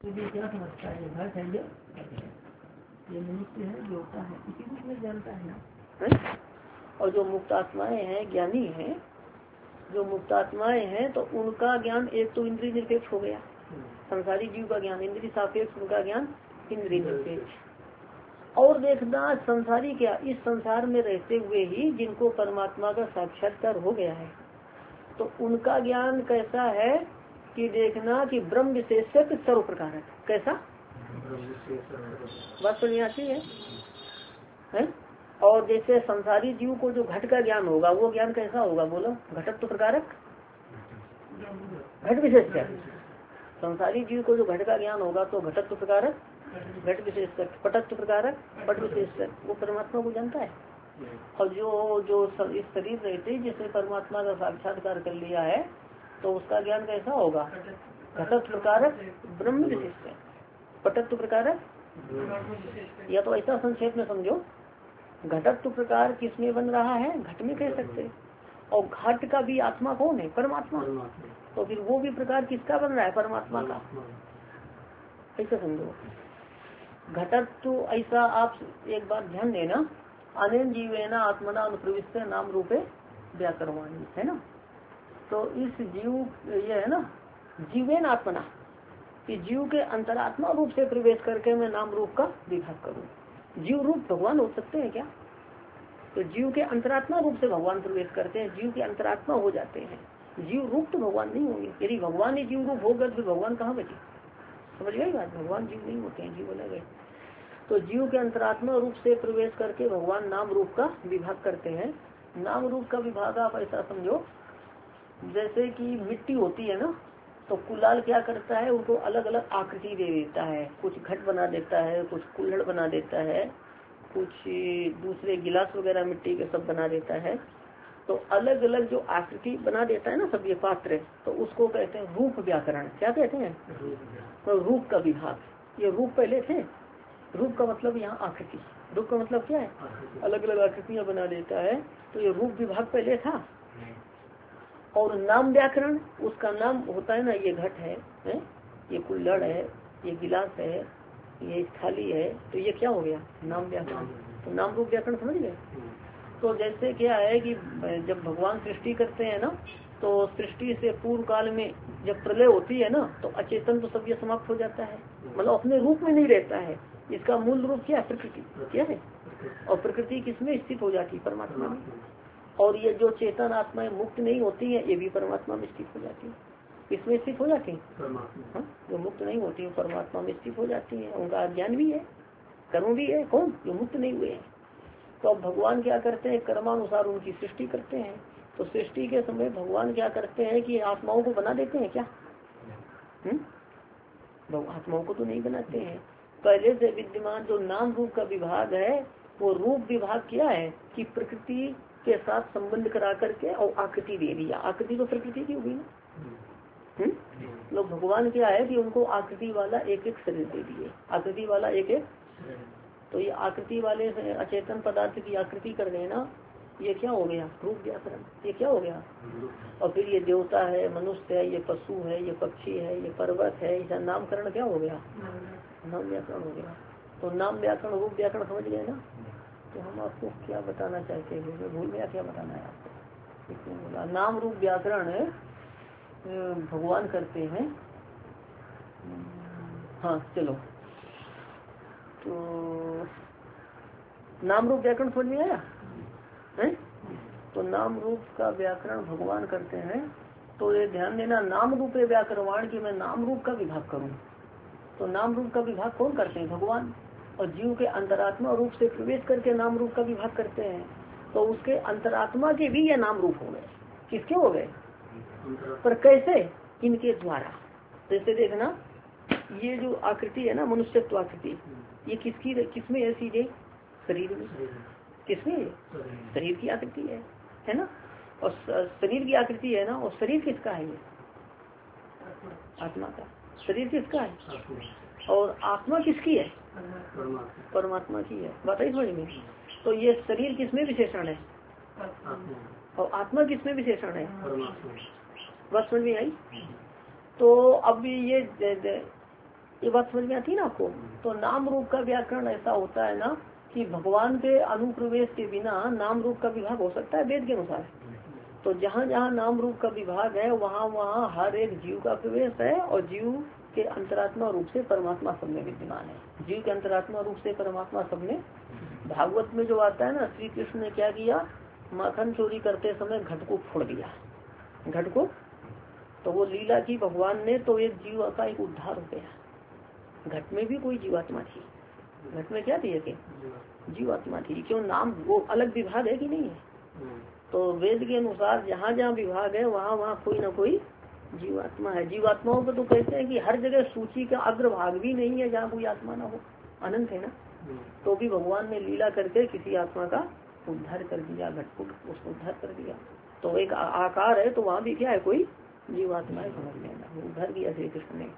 मुझे क्या समझता है घट है ये मनुष्य है देवता है इसी रूप में जानता है ना। और जो मुक्त आत्माएं हैं ज्ञानी हैं, जो मुक्त आत्माएं हैं तो उनका ज्ञान एक तो इंद्रिय निरपेक्ष हो गया। संसारी जीव का ज्ञान इंद्रिय सापेक्ष, उनका ज्ञान इंद्रिय निरपेक्ष। और देखना संसारी क्या, इस संसार में रहते हुए ही जिनको परमात्मा का साक्षात्कार हो गया है तो उनका ज्ञान कैसा है कि देखना कि ब्रह्म विशेषक सर्व प्रकारक कैसा बात सुनी आती है? और जैसे संसारी जीव को जो घट का ज्ञान होगा वो ज्ञान कैसा होगा बोलो, घटत्व प्रकारक घट विशेषक। संसारी जीव को जो घट का ज्ञान होगा तो घटत्व प्रकारक घट विशेषक, पटत्व प्रकारक पट विशेषक, वो परमात्मा को जानता है। और जो इस शरीर रहते जिसने परमात्मा का साक्षात्कार कर लिया है तो उसका ज्ञान कैसा होगा, घटत्व प्रकारक ब्रह्म विशेषक, पटत्व प्रकारक। या तो ऐसा संक्षेप में समझो, घटत्व प्रकार किसमें बन रहा है, घट में कह सकते। और घट का भी आत्मा कौन है, परमात्मा। तो फिर वो भी प्रकार किसका बन रहा है, परमात्मा का। ऐसा समझो घटत्व। ऐसा आप एक बात ध्यान देना, अनेन जीवेना आत्मना अनुप्रविष्ट नाम रूपे व्याकरवाणी है ना। तो इस जीव ये है ना, जीवेन आत्मना कि जीव के अंतरात्मा रूप से प्रवेश करके मैं नाम रूप का विभाग करूं। जीव रूप भगवान हो सकते हैं क्या, तो जीव के अंतरात्मा रूप से भगवान प्रवेश करते हैं, जीव के अंतरात्मा हो जाते हैं। जीव रूप तो भगवान नहीं होंगे। यदि भगवान ही जीव रूप होगा तो भगवान कहाँ बचे, समझ गए बात। भगवान जीव नहीं होते हैं, जीव अलग है। तो जीव के अंतरात्मा रूप से प्रवेश करके भगवान नाम रूप का विभाग करते हैं। नाम रूप का विभाग आप ऐसा समझो जैसे कि मिट्टी होती है ना, तो कुलाल क्या करता है, उनको अलग अलग आकृति दे देता है। कुछ घट बना देता है, कुछ कुल्हड़ बना देता है, कुछ दूसरे गिलास वगैरह मिट्टी के सब बना देता है। तो अलग अलग जो आकृति बना देता है ना सब ये पात्र, तो उसको कहते हैं रूप व्याकरण। क्या कहते हैं, तो रूप का विभाग। ये रूप पहले थे, रूप का मतलब यहाँ आकृति, रूप का मतलब क्या है, अलग अलग आकृतियां बना देता है। तो ये रूप विभाग पहले था। और नाम व्याकरण, उसका नाम होता है ना, ये घट है, ये कुल्हड़ है, ये गिलास है, ये थाली है, तो ये क्या हो गया, नाम व्याकरण। तो नाम रूप व्याकरण समझ गए। तो जैसे क्या है कि जब भगवान सृष्टि करते हैं ना, तो सृष्टि से पूर्व काल में जब प्रलय होती है ना, तो अचेतन तो सब ये समाप्त हो जाता है, मतलब अपने रूप में नहीं रहता है। इसका मूल रूप क्या है, प्रकृति क्या है। और प्रकृति किसमें स्थित हो जाती है, परमात्मा में। और ये जो चेतन आत्माएं मुक्त नहीं होती है, ये भी परमात्मा में स्थित हो जाती है। किसमें स्थित हो जाती है, जो मुक्त नहीं होती है परमात्मा में स्थित हो जाती है। उनका ज्ञान भी है, कर्म भी है। कौन, जो मुक्त नहीं हुए हैं। तो अब भगवान क्या करते हैं, कर्मानुसार उनकी सृष्टि करते हैं। तो सृष्टि के समय भगवान क्या करते हैं कि आत्माओं को बना देते हैं क्या, आत्माओं को तो नहीं बनाते हैं। पहले से विद्यमान जो नाम रूप का विभाग है, वो रूप विभाग क्या है कि प्रकृति के साथ संबंध करा करके और आकृति दे दिया। आकृति तो प्रकृति की होगी ना। लोग भगवान क्या है कि उनको आकृति वाला एक एक शरीर दे दिए, आकृति वाला एक एक। तो ये आकृति वाले अचेतन पदार्थ की आकृति कर देना, ये क्या हो गया, रूप व्याकरण। ये क्या हो गया। और फिर ये देवता है, मनुष्य है, ये पशु है, ये पक्षी है, ये पर्वत है, इसका नामकरण क्या हो गया, नाम व्याकरण हो गया। तो नाम व्याकरण रूप व्याकरण समझ गए ना। तो हम आपको क्या बताना चाहते हैं, मैं भूल गया क्या बताना है आपको। बोला नाम रूप व्याकरण भगवान करते हैं। हाँ चलो, तो नाम रूप व्याकरण समझ में आया है। तो नाम रूप का व्याकरण भगवान करते हैं। तो ये ध्यान देना, नाम रूप व्याकरण की मैं नाम रूप का विभाग करूं। तो नाम रूप का विभाग कौन करते हैं, भगवान। और जीव के अंतरात्मा रूप से प्रवेश करके नाम रूप का विभाग करते हैं। तो उसके अंतरात्मा के भी ये नाम रूप हो गए। किसके हो गए, पर कैसे, इनके द्वारा। जैसे देखना, ये जो आकृति है ना, मनुष्यत्व आकृति, ये किसकी, किसमें है, सीधे शरीर में। किसमें, शरीर की आकृति है ना। और शरीर की आकृति है ना, और शरीर किसका है, ये आत्मा का। शरीर किसका है और आत्मा किसकी है, परमात्मा की है। बताइए समझ में। तो ये शरीर किसमें विशेषण है, और आत्मा किसमें विशेषण है, बस समझ में आई। तो अब ये ये बात समझ में आती है ना आपको। तो नाम रूप का व्याकरण ऐसा होता है ना कि भगवान के अनुप्रवेश के बिना नाम रूप का विभाग हो सकता है वेद के अनुसार। तो जहाँ जहाँ नाम रूप का विभाग है वहाँ वहाँ हर एक जीव का प्रवेश है, और जीव के अंतरात्मा रूप से परमात्मा सब में विद्यमान है। जीव के अंतरात्मा रूप से परमात्मा सब में। भागवत में जो आता है ना, श्री कृष्ण ने क्या किया, माखन चोरी करते समय घट को फोड़ दिया, घट को। तो वो लीला की भगवान ने, तो एक जीव का एक उद्धार हो गया। घट में भी कोई जीवात्मा थी, घट में क्या थी कि जीवात्मा थी। क्यों, नाम वो अलग विभाग है कि नहीं है। तो वेद के अनुसार जहाँ जहाँ विभाग है वहाँ वहाँ कोई ना कोई जीवात्मा है। जीवात्माओं को तो कहते हैं कि हर जगह सूची का अग्रभाग भी नहीं है जहाँ कोई आत्मा ना हो, अनंत है ना। तो भी भगवान ने लीला करके किसी आत्मा का उद्धार कर दिया, घटपुट उसको उद्धार कर दिया। तो एक आकार है, तो वहाँ भी क्या है, कोई जीवात्मा है, समझ लेना, उद्धार किया श्री कृष्ण ने।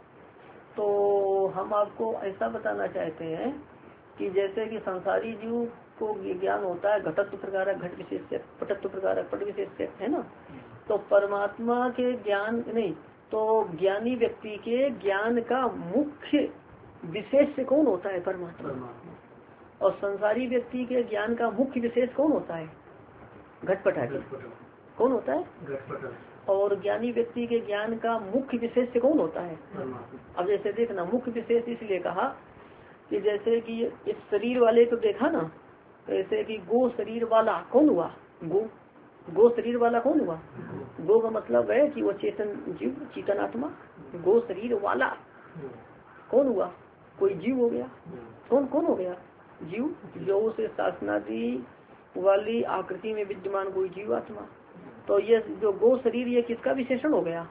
तो हम आपको ऐसा बताना चाहते हैं कि जैसे कि संसारी जीव को ज्ञान होता है घटत्व प्रकारक घट विशेष, पटत्व प्रकारक पट विशेष, है ना। तो परमात्मा के ज्ञान नहीं, तो ज्ञानी व्यक्ति के ज्ञान का मुख्य विशेष कौन होता है, परमात्मा। और संसारी व्यक्ति के ज्ञान का मुख्य विशेष कौन होता है, घटपटादी। कौन होता है। और ज्ञानी व्यक्ति के ज्ञान का मुख्य विशेष कौन होता है। अब जैसे देखना, मुख्य विशेष इसलिए कहा कि जैसे कि इस शरीर वाले को देखा ना, जैसे कि गो शरीर वाला कौन हुआ, गो शरीर वाला कौन हुआ। गो का मतलब है कि वो चेतन जीव, चेतन आत्मा। गो शरीर वाला कौन हुआ, कोई जीव हो गया। कौन कौन हो गया, जीव। जो से शासनादि वाली आकृति में विद्यमान कोई जीवात्मा। तो ये जो गो शरीर, ये किसका विशेषण हो गया,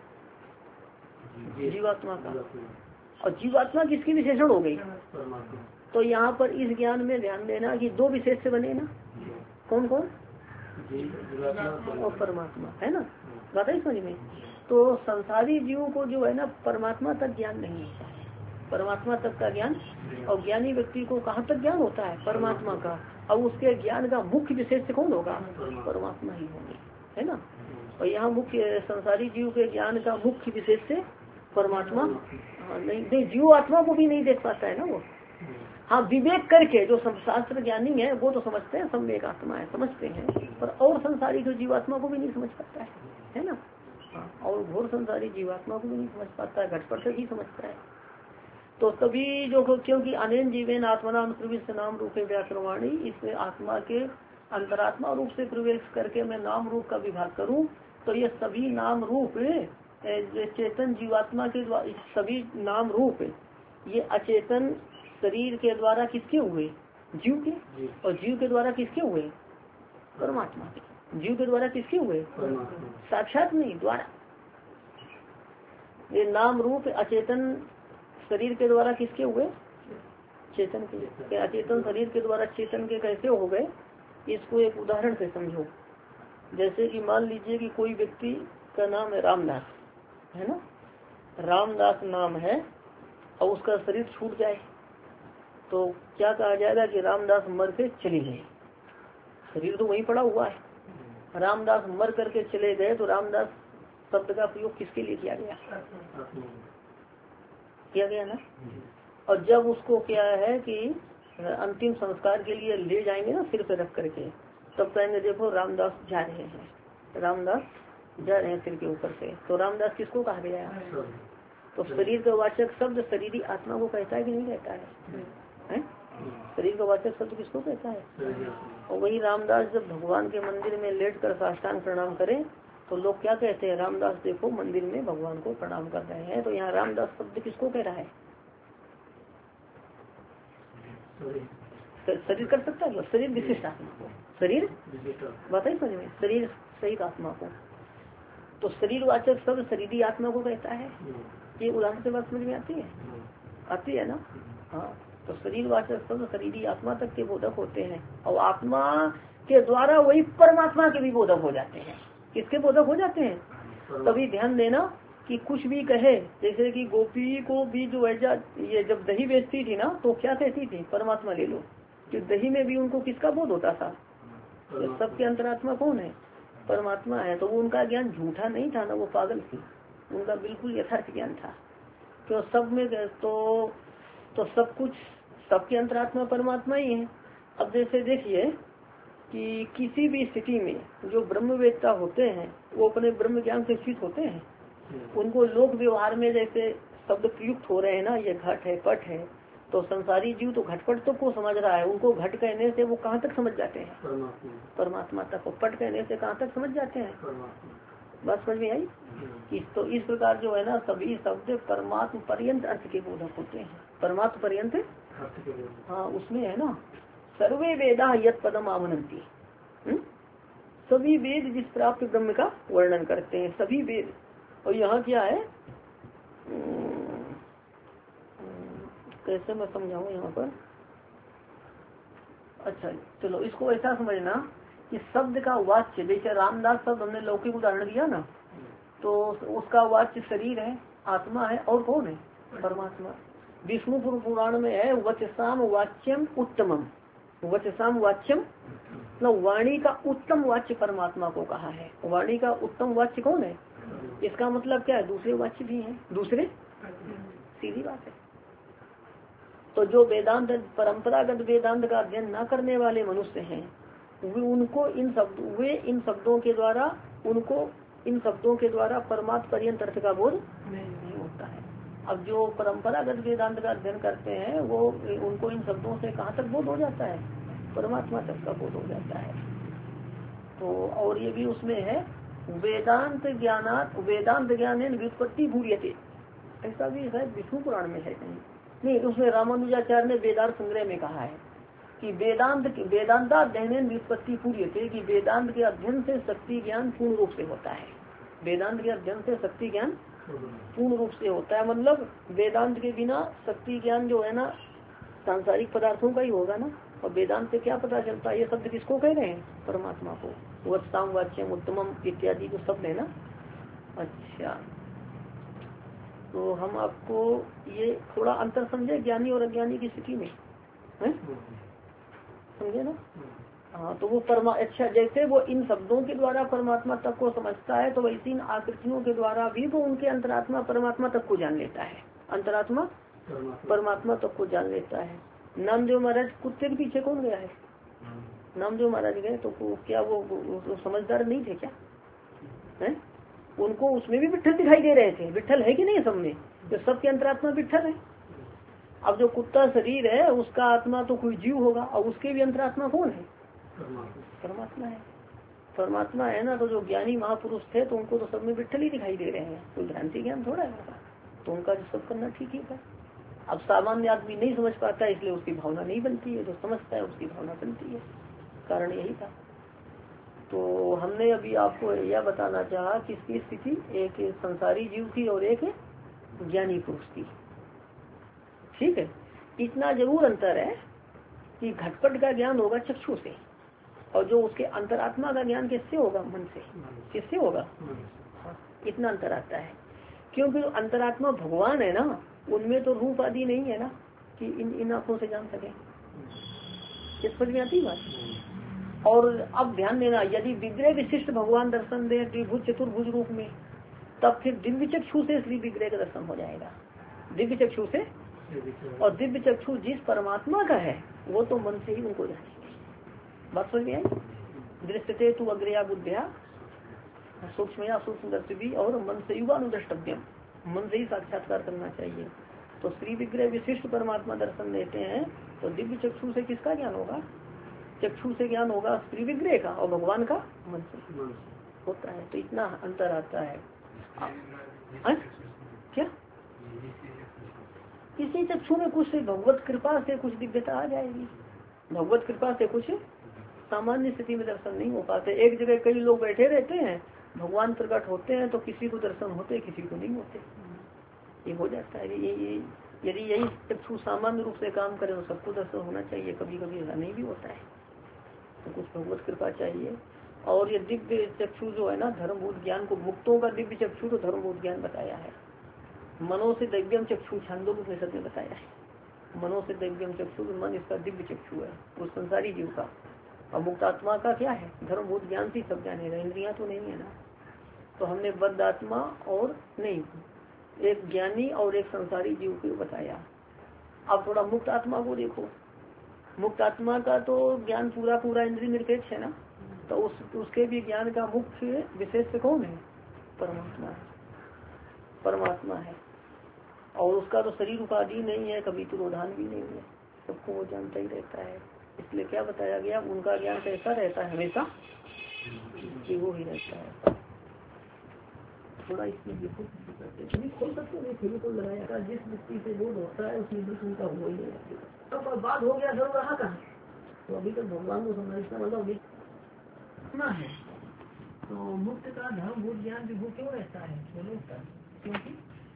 जीवात्मा का। और जीवात्मा किसकी विशेषण हो गई। तो यहाँ पर इस ज्ञान में ध्यान देना कि दो विशेष से बने ना, कौन कौन, और परमात्मा, है ना। बात है समझ में। तो संसारी जीवों को जो है ना परमात्मा तक ज्ञान नहीं होता है, परमात्मा तक का ज्ञान। और ज्ञानी व्यक्ति को कहाँ तक ज्ञान होता है, परमात्मा का। अब उसके ज्ञान का मुख्य विशेष कौन होगा, परमात्मा ही होंगे, है ना। और यहाँ मुख्य संसारी जीव के ज्ञान का मुख्य विशेष से परमात्मा नहीं, जीव आत्मा को भी नहीं देख पाता है ना वो। हाँ, विवेक करके जो शास्त्र ज्ञानी है वो तो समझते हैं सम्यक आत्मा है, समझते हैं, पर और संसारी जो जीवात्मा को भी नहीं समझ पाता है ना। हाँ, और घोर संसारी जीवात्मा को भी नहीं समझ पाता है, घटपट से भी समझता है। तो तभी जो, क्योंकि अनेन जीवेन आत्मना अनुप्रविष्ट नाम रूप व्याकरवाणी, इसमें आत्मा के अंतरात्मा रूप से प्रवेश करके मैं नाम रूप का विभाग करूं, तो ये सभी नाम रूप चेतन जीवात्मा के द्वारा, सभी नाम रूप ये अचेतन शरीर के द्वारा किसके हुए, जीव के। और जीव के द्वारा किसके हुए, परमात्मा के। जीव के द्वारा किसके हुए, साक्षात नहीं, द्वारा। ये नाम रूप अचेतन शरीर के द्वारा किसके हुए, चेतन के। अचेतन शरीर के द्वारा चेतन के कैसे हो गए, इसको एक उदाहरण से समझो। जैसे कि मान लीजिए कि कोई व्यक्ति का नाम है रामदास, है ना। रामदास नाम है और उसका शरीर छूट जाए तो क्या कहा जाएगा कि रामदास मर के चले गए। शरीर तो वहीं पड़ा हुआ है, रामदास मर करके चले गए, तो रामदास शब्द का प्रयोग किसके लिए किया गया ना। और जब उसको क्या है कि अंतिम संस्कार के लिए ले जाएंगे ना सिर पे रख करके, तब कहेंगे देखो रामदास जा रहे हैं, रामदास जा रहे हैं सिर के ऊपर से। तो रामदास किसको कहा गया है, तो शरीर का वाचक शब्द शरीरी आत्मा को कहता है कि नहीं कहता है। शरीर का वाचक शब्द किसको कहता है। और वही रामदास जब भगवान के मंदिर में लेट कर साष्टांग प्रणाम करें तो लोग क्या कहते हैं, रामदास देखो मंदिर में भगवान को प्रणाम कर रहे हैं। तो यहाँ रामदास शब्द किसको कह रहा है, शरीर कर सकता है, शरीर विशिष्ट आत्मा को, शरीर बताइए समझ में, शरीर सहित आत्मा को। तो शरीर वाचक शब्द शरीरी आत्मा को कहता है। ये उदाहरण से बात समझ में आती है ना। हाँ, तो शरीर वाचक शब्द शरीरी आत्मा तक के बोधक होते हैं, और आत्मा के द्वारा वही परमात्मा के भी बोधक हो जाते हैं। किसके बोधक हो जाते हैं, तभी ध्यान देना कि कुछ भी कहे, जैसे कि गोपी को भी जो है ये जब दही बेचती थी ना तो क्या कहती थी, परमात्मा ले लो। कि दही में भी उनको किसका बोध होता था, तो सबके अंतरात्मा कौन है, परमात्मा है। तो वो उनका ज्ञान झूठा नहीं था ना, वो पागल थी, उनका बिल्कुल यथार्थ ज्ञान था। तो सब में तो तो सब कुछ, सबके अंतरात्मा परमात्मा ही है। अब जैसे देखिए कि किसी भी स्थिति में जो ब्रह्मवेत्ता होते हैं वो अपने ब्रह्म ज्ञान से स्थित होते हैं। उनको लोक व्यवहार में जैसे शब्द प्रयुक्त हो रहे हैं ना, ये घट है पट है, तो संसारी जीव तो घटपट तो को समझ रहा है, उनको घट कहने से वो कहाँ तक समझ जाते हैं? परमात्मा तक। और पट कहने से कहाँ तक समझ जाते हैं? बात समझ में आई? तो इस प्रकार जो है ना सभी शब्द परमात्म पर्यंत अर्थ के बोधक होते हैं। परमात्म पर्यंत, हाँ उसमें है ना सर्वे वेदा यत पदम आवनंती, सभी वेद जिस प्राप्त ब्रह्म का वर्णन करते हैं, सभी वेद। और यहाँ क्या है, कैसे मैं समझाऊं यहाँ पर? अच्छा चलो, इसको ऐसा समझना कि शब्द का वाच्य, जैसे रामदास शब्द हमने लौकिक उदाहरण दिया ना, तो उसका वाच्य शरीर है, आत्मा है, और कौन है? परमात्मा। विष्णु पुराण में है वचसाम वाच्यम उत्तमम, वचसाम वाच्यम, वाणी का उत्तम वाच्य परमात्मा को कहा है। वाणी का उत्तम वाच्य कौन है? इसका मतलब क्या है? दूसरे वाच्य भी हैं, दूसरे, सीधी बात है। तो जो वेदांत परंपरागत वेदांत का अध्ययन न करने वाले मनुष्य हैं उनको इन शब्दों के द्वारा, उनको इन शब्दों के द्वारा परमात्म पर्यंत अर्थ का बोध नहीं होता है। अब जो परंपरागत वेदांत का अध्ययन करते हैं वो उनको इन शब्दों से कहाँ तक बोध हो जाता है? परमात्मा तक का बोध हो जाता है। तो और ये भी उसमें है वेदांत ज्ञानात वेदांत ज्ञान व्युत्पत्ति भूयते, ऐसा भी है विष्णु पुराण में है कहीं नहीं, उसमें रामानुजाचार्य ने वेदांत संग्रह में कहा है कि वेदांताध्ययन व्युत्पत्ति पूर्यते, कि वेदांत के अध्ययन से शक्ति ज्ञान पूर्ण रूप से होता है। वेदांत के अध्ययन से शक्ति ज्ञान पूर्ण रूप से होता है, मतलब वेदांत के बिना शक्ति ज्ञान जो है ना सांसारिक पदार्थों का ही होगा ना। और वेदांत से क्या पता चलता है? ये शब्द किसको कह रहे हैं? परमात्मा को। वत्साम वाच्यम उत्तमम इत्यादि जो शब्द है ना। अच्छा, तो हम आपको ये थोड़ा अंतर समझे ज्ञानी और अज्ञानी की स्थिति में, समझे ना? हाँ, तो वो अच्छा जैसे वो इन शब्दों के द्वारा परमात्मा तक को समझता है, तो वैसे इन आकृतियों के द्वारा भी वो उनके अंतरात्मा परमात्मा तक को जान लेता है। अंतरात्मा परमात्मा तक को जान लेता है। नामदेव महाराज कुत्ते के पीछे कौन गया है? नामदेव महाराज गए तो क्या वो समझदार नहीं थे क्या? है? उनको उसमें भी विट्ठल दिखाई दे रहे थे। विट्ठल है कि नहीं सब में? तो सबके अंतरात्मा विट्ठल है। अब जो कुत्ता शरीर है उसका आत्मा तो कोई जीव होगा, और उसके भी अंतरात्मा कौन है? परमात्मा है। परमात्मा है ना। तो जो ज्ञानी महापुरुष थे तो उनको तो सब में विट्ठल ही दिखाई दे रहे हैं, कोई भ्रांति ज्ञान थोड़ा है, तो उनका जो सब करना ठीक ही था। अब सामान्य आदमी नहीं समझ पाता है, इसलिए उसकी भावना नहीं बनती है, जो समझता है उसकी भावना बनती है। कारण यही था। तो हमने अभी आपको यह बताना चाहा कि इसकी स्थिति एक संसारी जीव की और एक ज्ञानी पुरुष की। ठीक है, इतना जरूर अंतर है कि घटपट का ज्ञान होगा चक्षु से, और जो उसके अंतरात्मा का ज्ञान किससे होगा? मन से। किससे होगा? हाँ, इतना अंतर आता है। क्योंकि अंतरात्मा भगवान है ना, उनमें तो रूप आदि नहीं है ना कि इन आंखों से जान सके। इस पर भी आती बात। और अब ध्यान देना, यदि विग्रह विशिष्ट भगवान दर्शन दे त्रिभुज चतुर्भुज रूप में, तब फिर दिव्य चक्षु से श्री विग्रह का दर्शन हो जाएगा। दिव्य चक्षु से, और दिव्य चक्षु जिस परमात्मा का है वो तो मन से ही उनको जानेंगे। बात समझ में आई? दृष्टते तु अग्रया बुद्धिया सूक्ष्मया सूक्ष्म दर्शी, और मन से युगानुद्रष्टव्यम, मन से ही साक्षात्कार करना चाहिए। तो श्री विग्रह विशिष्ट परमात्मा दर्शन देते हैं, तो दिव्य चक्षु से किसका ज्ञान होगा? चक्षु से ज्ञान होगा श्री विग्रह का, और भगवान का मन से होता है। तो इतना अंतर आता है। क्या किसी चक्षु में कुछ भगवत कृपा से कुछ दिव्यता आ जाएगी, भगवत कृपा से कुछ सामान्य स्थिति में दर्शन नहीं हो पाते। एक जगह कई लोग बैठे रहते हैं, भगवान प्रकट होते हैं तो किसी को दर्शन होते किसी को नहीं होते। ये हो जाता है। यदि यही चक्षु सामान्य रूप से काम करे तो सबको दर्शन होना चाहिए, कभी कभी ऐसा नहीं भी होता है, तो कुछ भगवत कृपा चाहिए। और ये दिव्य चक्षु जो है ना, धर्मभूत ज्ञान को, मुक्तों का दिव्य चक्षु तो धर्मभूत ज्ञान बताया है। मनो से दिव्यम चक्षु छांदोग्योपनिषद में बताया है। मनो से दिव्यम चक्षु, मन इसका दिव्य चक्षु है वो संसारी जीव का, और मुक्तात्मा का क्या है? धर्मभूत ज्ञान से सब जानेगा, इंद्रियां तो नहीं है ना। तो हमने बद्ध आत्मा और नहीं, एक ज्ञानी और एक संसारी जीव को बताया। अब थोड़ा मुक्त आत्मा को देखो। मुक्त आत्मा का तो ज्ञान पूरा पूरा इंद्रिय निरपेक्ष है ना, तो उसके भी ज्ञान का मुख्य विशेष कौन है? परमात्मा है। परमात्मा है और उसका तो शरीर उपाधि नहीं है, कभी तिरोधान भी नहीं है, सबको वो जानता ही रहता है। इसलिए क्या बताया गया, उनका ज्ञान कैसा रहता है? हमेशा वो ही रहता है। थोड़ा इसमें खोल सकते हैं, फेविकोल लगाया था, जिस व्यक्ति से बोध होता है उसमें दुख उनका हो ही नहीं। तो बात हो गया, जरूर रहा कहाँ, तो अभी तक भगवान को समझना मतलब इतना है। तो मुक्त का धर्म भूत ज्ञान विभू क्यों रहता है? बोलो क्योंकि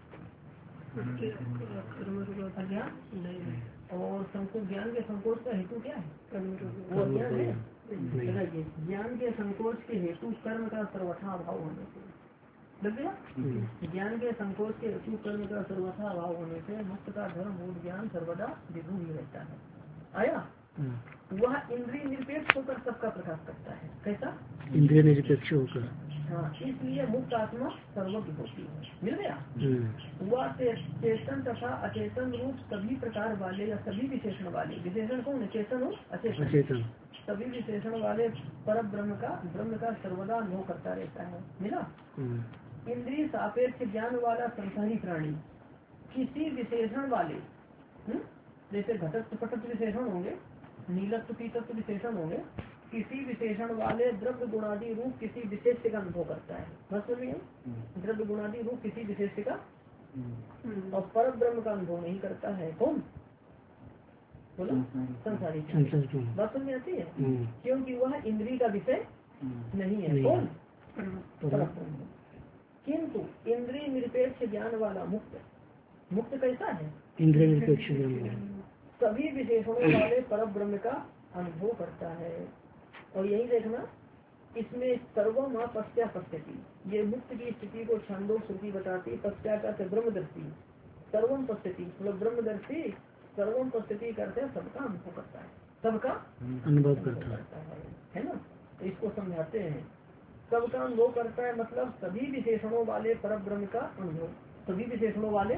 अज्ञान नहीं, और संकोच, ज्ञान के संकोच का हेतु क्या है? वो अज्ञान है। ज्ञान के संकोच के हेतु कर्म का सर्वथा अभाव होने से लग गया। ज्ञान के संकोच के हेतु कर्म का सर्वथा अभाव होने से मुक्त का धर्म भूत ज्ञान सर्वदा विभू ही रहता है। आया? वह इंद्रिय निरपेक्ष होकर सबका प्रकाश करता है। कैसा? इंद्रिय निरपेक्ष होकर। हाँ, इसलिए मुक्त आत्मा सर्वज्ञ होती है। मिल गया? वह चेतन तथा अचेतन रूप सभी प्रकार वाले या सभी विशेषण वाले, विशेषण कौन है? चेतन और अचेतन, सभी विशेषण वाले पर ब्रह्म का सर्वदा अनुभव करता रहता है। मिला? इंद्रिय सापेक्ष ज्ञान वाला संसारी प्राणी किसी विशेषण वाले, जैसे घटस्थ पटस्थ विशेषण होंगे, नीलत्व पीतत्व विशेषण होंगे, किसी विशेषण वाले द्रव्य गुणादि रूप किसी विशेष का अनुभव करता है। बस में द्रव्य गुणादि रूप किसी विशेष का, और पर ब्रह्म का अनुभव नहीं करता है। कौन? बोलो, संसारी। बात समझ में आती है? क्योंकि वह इंद्रिय का विषय नहीं है। कौन? परब्रह्म। किंतु इंद्रिय निरपेक्ष ज्ञान वाला मुक्त कैसा है? इंद्रिय निरपेक्ष सभी विशेषणों वाले परब्रह्म का अनुभव करता है। और यही देखना, इसमें सर्वम पश्चा पश्यति, ये मुक्त की स्थिति को छंदों श्रुति बताती। पश्चा का ब्रह्मदर्शी, सर्वम पश्यति मतलब ब्रह्मदर्शी, सर्वम पश्यति करते सबका अनुभव करता है, सबका अनुभव करता है ना। इसको समझाते हैं, सबका अनुभव करता है मतलब सभी विशेषणों वाले परब्रह्म का अनुभव। सभी विशेषणों वाले,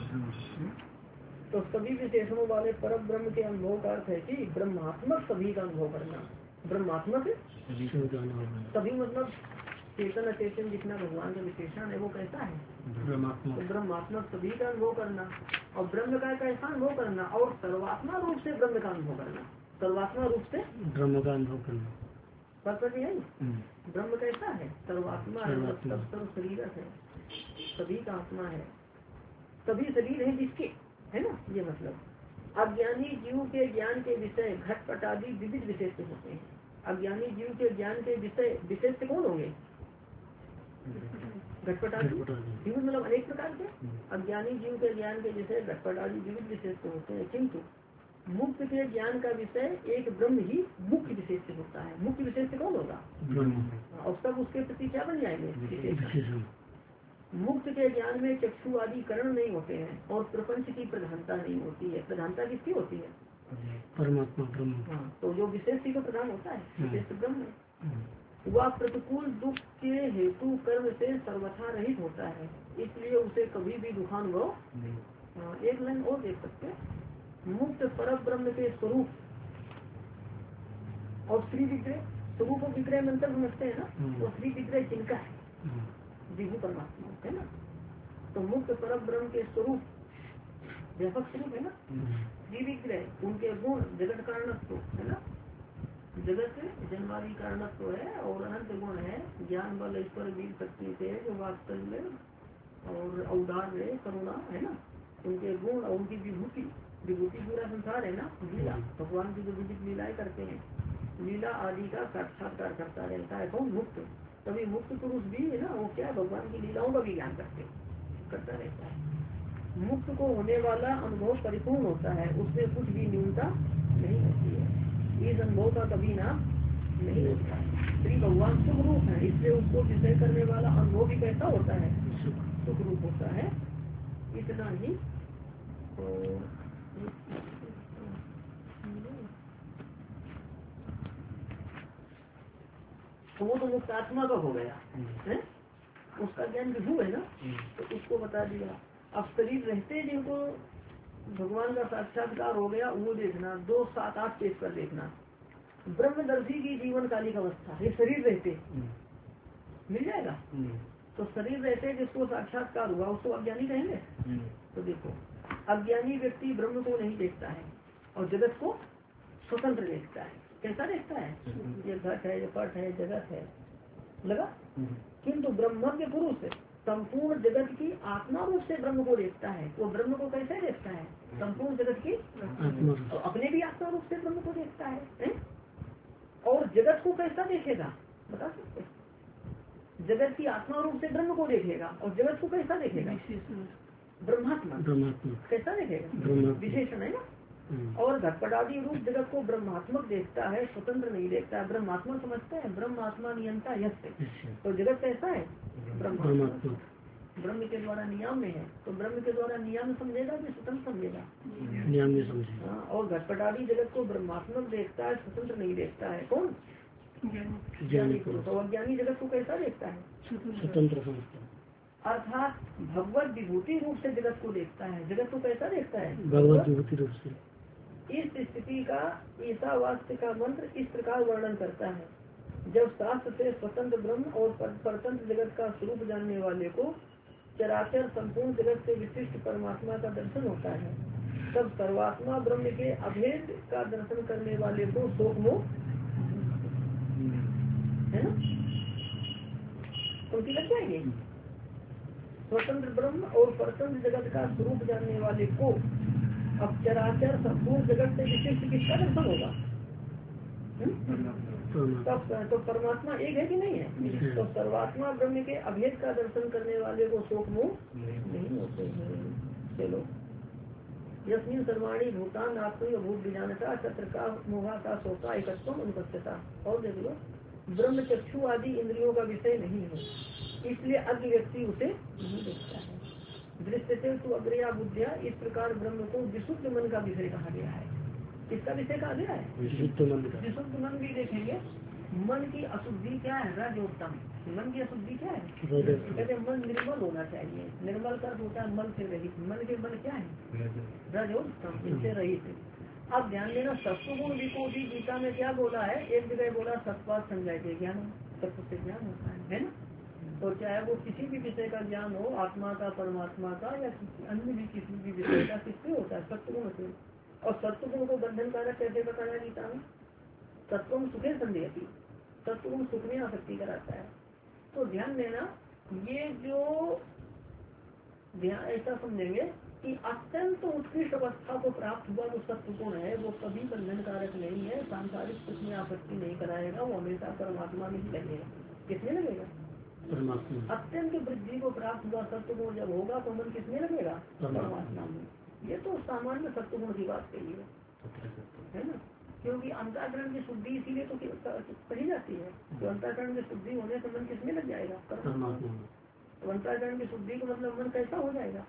तो सभी विशेषणों वाले परब्रह्म के अनुभव का अर्थ है कि ब्रह्मात्मक सभी का अनुभव करना। ब्रह्मात्मक सभी मतलब चेतन अचेतन जितना भगवान का विशेषण है वो कैसा है? तो ब्रह्मात्मक सभी का अनुभव करना, और ब्रह्म का कैसा अनुभव करना, और सर्वात्मा रूप से ब्रह्म का अनुभव करना। सर्वात्मा रूप से ब्रह्म का अनुभव करना, पता नहीं ब्रह्म कैसा है? सर्वात्मा है, मतलब सर्व शरीर है, सभी का आत्मा है, सभी शरीर है जिसके, है ना। ये मतलब अज्ञानी जीव के ज्ञान के विषय घटपट आदि विविध विशेष होते हैं। अज्ञानी जीव के ज्ञान के विषय विशेष कौन होंगे? घटपट आदि जीव मतलब अनेक प्रकार के। अज्ञानी जीव के ज्ञान के विषय घटपट आदि विविध विशेष होते हैं, किंतु मुक्त के ज्ञान का विषय एक ब्रह्म ही मुख्य विशेष होता है। मुख्य विशेष कौन होगा? और सब उसके प्रति क्या बन जाएंगे? मुक्त के ज्ञान में चक्षु आदि करण नहीं होते हैं और प्रपंच की प्रधानता नहीं होती है। प्रधानता किसकी होती है? परमात्मा ब्रह्म। हाँ, तो जो विशेष ही तो प्रधान होता है, विशेष ब्रह्म है। वह प्रतिकूल दुख के हेतु कर्म से सर्वथा रहित होता है, इसलिए उसे कभी भी दुखानुभव नहीं। एक लाइन और देख सकते, मुक्त पर ब्रह्म के स्वरूप और श्री विग्रह, स्वरूप और विग्रह मंत्र समझते हैं ना, तो श्री विग्रह जिनका है विभू परमात्मा है ना। तो मुक्त पर ब्रह्म के स्वरूप व्यापक स्वरूप है ना, श्री विग्रह उनके गुण जगत कारणत्व है ना, जगत जन्मादि कारणत्व है और अनंत गुण है, ज्ञान बल ईश्वर वीर शक्ति से जो वात्सल्य और औदार्य करुणा है ना, उनके गुण और उनकी विभूति, विभूति पूरा संसार है ना। लीला भगवान की जो विविध लीलाएं करते हैं, लीला आदि का साक्षात्कार करता रहता है। कौन? मुक्त। तभी मुक्त पुरुष भी है ना, वो क्या भगवान की लीलाओं का भी ज्ञान करता रहता है। मुक्त को होने वाला अनुभव परिपूर्ण होता है, उसमें कुछ भी न्यूनता नहीं होती है, इस अनुभव का कभी नाम नहीं होता है। श्री भगवान सुख रूप है, इसलिए उसको विषय करने वाला अनुभव भी कैसा होता है? सुख रूप होता है। इतना ही तो वो तो मुक्त आत्मा का हो गया है, उसका ज्ञान विभू है ना, तो उसको बता दिया। अब शरीर रहते जिनको भगवान का साक्षात्कार हो गया वो देखना। 2, 7, 8 पेज पर देखना। ब्रह्मदर्शी की जीवन कालिक अवस्था, ये शरीर रहते मिल जाएगा। तो शरीर रहते जिसको साक्षात्कार हुआ उसको अज्ञानी कहेंगे। तो देखो, अज्ञानी व्यक्ति ब्रह्म को नहीं देखता है और जगत को स्वतंत्र देखता है। कैसा देखता है? ये घट है, ये पट है, जगत है, लगा। किंतु ब्रह्मज्ञ पुरुष संपूर्ण जगत की आत्मा रूप से ब्रह्म को देखता है। वो ब्रह्म को कैसे देखता है? संपूर्ण जगत की और अपने भी आत्मा रूप से ब्रह्म को देखता है? और जगत को कैसा देखेगा बता सकते? जगत की आत्मा रूप से ब्रह्म को देखेगा और जगत को कैसा देखेगा? ब्रह्मात्मा। कैसा देखेगा? विशेषण है ना। और घटपटादी रूप जगत को ब्रह्मात्मक देखता है, स्वतंत्र नहीं देखता है। ब्रह्मात्मक समझते हैं, ब्रह्मात्मा नियंता यस्य। तो जगत कैसा है? ब्रह्मात्मक। ब्रह्म के द्वारा नियम में है, तो ब्रह्म के द्वारा नियम समझेगा कि स्वतंत्र समझेगा? नियम में समझेगा। और घटपटादी जगत को ब्रह्मात्मक देखता है, स्वतंत्र नहीं देखता है। कौन? ज्ञानी पुरुष। तो अज्ञानी जगत को कैसा देखता है? स्वतंत्र समझता है। अर्थात भगवत विभूति रूप से जगत को देखता है। जगत को कैसा देखता है? भगवत विभूति रूप से। इस स्थिति का ईसावास्य का मंत्र इस प्रकार वर्णन करता है। जब शास्त्र से स्वतंत्र ब्रह्म और परतंत्र जगत का स्वरूप जानने वाले को चराचर संपूर्ण जगत से विशिष्ट परमात्मा का दर्शन होता है, तब सर्वात्मा ब्रह्म के अभेद का दर्शन करने वाले को शोक मोह है ना उनकी लग जाएगी। स्वतंत्र ब्रह्म और परतंत्र जगत का स्वरूप जानने वाले को अब चराचर संपूर्ण जगत से विशिष्ट किसका दर्शन होगा? तो परमात्मा एक है कि नहीं है? तो सर्वात्मा ब्रह्म के अभेद का दर्शन करने वाले को शोक मोह नहीं होते हैं। चलो, यस्मिन सर्वाणी भूतान आत्म भूत विजानता चत्र का मोहा का शोका एकत्व अनुपस्थिता। और देख लो, ब्रह्म चक्षु आदि इंद्रियों का विषय नहीं है, इसलिए अज्ञ व्यक्ति उसे नहीं देखता है। दृश्य से तो अग्रया बुद्धिया, इस प्रकार ब्रह्म को विशुद्ध मन का विषय कहा गया है। किसका विषय कहा गया है? विशुद्ध मन भी देखेंगे। मन की अशुद्धि क्या है? रजोत्तम। मन की अशुद्धि क्या है? कहते मन निर्मल होना चाहिए। निर्मल का होता है मन से रहित। मन के मन क्या है? रजोत्तम, इनसे रहित। अब ध्यान देना, सत्वगुण विकोटी गीता में क्या बोला है? एक जगह बोला सत्वाद संजय के ज्ञान, सत्व से ज्ञान होता है ना। तो चाहे वो किसी भी विषय का ज्ञान हो, आत्मा का, परमात्मा का, या अन्य भी किसी भी विषय का, किससे होता है? सत्वगुण से। और सत्वगुण को बंधन कारक कैसे बताया गीता में? सत्वगुण सुखे संदेहती, सत्वगुण सुख में आसक्ति कराता है। तो ध्यान देना, ये जो ध्यान ऐसा समझेंगे कि अत्यंत उत्कृष्ट अवस्था को प्राप्त हुआ जो सत्वगुण है वो कभी बंधन कारक नहीं है, सांसारिक सुख में आसक्ति नहीं कराएगा, वो हमेशा परमात्मा में ही लगेगा। किसमें लगेगा? परमात्मा। अत्यंत वृद्धि को प्राप्त हुआ सत्वगुण जब होगा तो मन किसमें लगेगा? परमात्मा में। ये तो सामान्य सत्वगुण की बात कही है ना, क्योंकि अंतःकरण की शुद्धि इसीलिए तो कही जाती है। तो अंतःकरण की शुद्धि होने से मन किसमें लग जाएगा? परमात्मा। तो अंतःकरण की शुद्धि का मतलब मन कैसा हो जाएगा?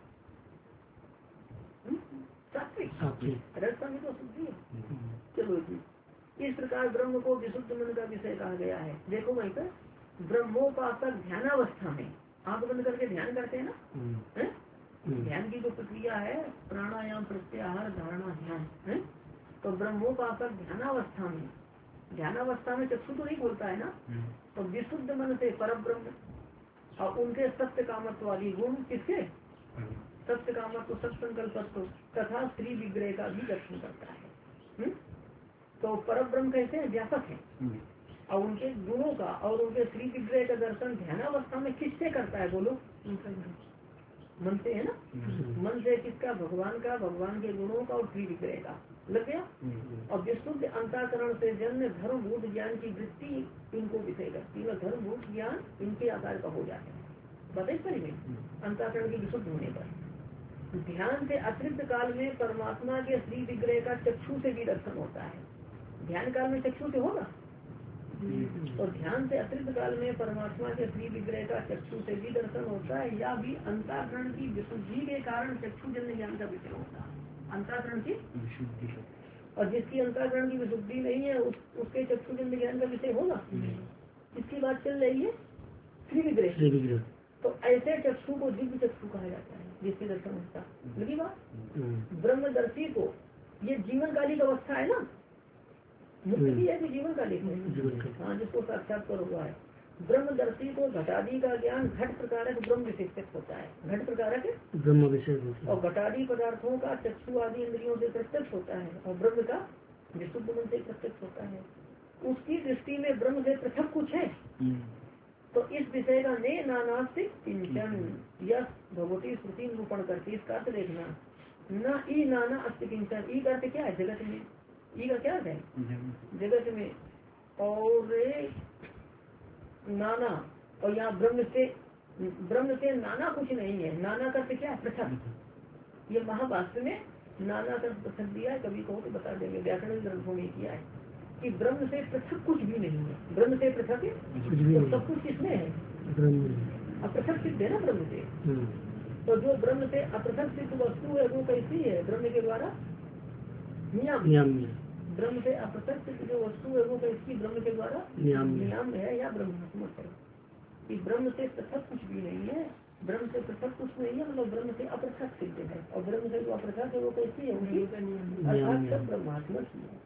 सात्विक। रजतम तो शुद्धि है। चलो जी, इस प्रकार ब्रह्म को विशुद्ध मन का विषय कहा गया है। देखो वहीं पर ब्रह्मोपासक ध्यानावस्था में आंख बंद करके ध्यान करते हैं ना, ध्यान की जो प्रक्रिया है प्राणायाम, प्रत्याहार, धारणा, ध्यान है। तो ब्रह्मोपासक ध्यानावस्था में चक्षु तो नहीं बोलता है ना। तो विशुद्ध मन से परब्रह्म और उनके सत्य कामत्व वाली गुण, किसके? सत्य कामत्व, सत्संकल्पत्व तथा श्री विग्रह का भी दर्शन करता है। तो परब्रह्म कैसे है? व्यापक है। और उनके गुणों का और उनके श्री विग्रह का दर्शन ध्यानावस्था में किससे करता है? बोलो, मन से है ना। मन से किसका? भगवान का, भगवान के गुणों का और श्री विग्रह का लग गया। और विशुद्ध अंतःकरण से जन्म धर्मभूत ज्ञान की वृत्ति इनको विषय करती है। धर्मभूत ज्ञान इनके आकार का हो जाता है। बताइए करेंगे अंतःकरण की विशुद्ध होने पर ध्यान से अतिरिक्त काल में परमात्मा के श्री विग्रह का चक्षु से भी दर्शन होता है। ध्यान काल में चक्षु से होगा और ध्यान से अतिरिक्त काल में परमात्मा के श्री विग्रह का चक्षु से भी दर्शन होता है, या भी अंतःकरण की विशुद्धि के कारण चक्षु जन्य ज्ञान का विषय होता है। अंतःकरण की विशुद्धि, और जिसकी अंतःकरण की विशुद्धि नहीं है उसके चक्षु जन्य ज्ञान का विषय होगा। इसकी बात चल रही है श्री विग्रह। तो ऐसे चक्षु को दिव्य चक्षु कहा जाता है। जिसके दर्शन होता लगी बात। ब्रह्मदर्शी को ये जीवनकालिक अवस्था है ना, मुक्ति भी है कि जीवनकालिक है, हाँ जिसको साक्षात्कार हुआ है। ब्रह्मदर्शी को घटादी का ज्ञान घट प्रकारक ब्रह्म विशेषक होता है, घट प्रकारक ब्रह्म विशेष, और घटादी पदार्थों का चक्षु आदि इंद्रियों से प्रत्यक्ष होता है, और ब्रह्म का विशुद्ध मन से प्रत्यक्ष होता है। उसकी दृष्टि में ब्रह्म से पृथक कुछ है, तो इस विषय का ने नानास्ति किंचन यह भगवती श्रुति निरूपण करती, इसका अर्थ देखना न ई नाना अस्ति किंचन। ई का अर्थ क्या है जगत में, ई का क्या है जगत में, और नाना, और यहाँ ब्रह्म से नाना कुछ नहीं है। नाना का अर्थ क्या है पृथक। ये महाभाष्य में नाना का पृथक दिया है, कभी कहो तो बता देंगे, व्याकरण ग्रंथों में किया है कि ब्रह्म से पृथक कुछ भी नहीं है। ब्रह्म से पृथक तो सब कुछ किसमें है, अपृथक सिद्ध है ना ब्रह्म से। तो जो ब्रह्म से अपृथक सिद्ध वस्तु है वो कैसी है, ब्रह्म के द्वारा नियम। ब्रह्म से अपृथक सिद्ध जो वस्तु है वो कैसी, ब्रह्म के द्वारा नियम है या ब्रह्मात्मक है। कि ब्रह्म से पृथक कुछ भी नहीं है, ब्रह्म से पृथक कुछ नहीं है, मतलब ब्रह्म से अपृथक सिद्ध है। और ब्रह्म से जो अपृथक है वो कैसी है, उसी अर्थात सब ब्रह्मात्मक ही है।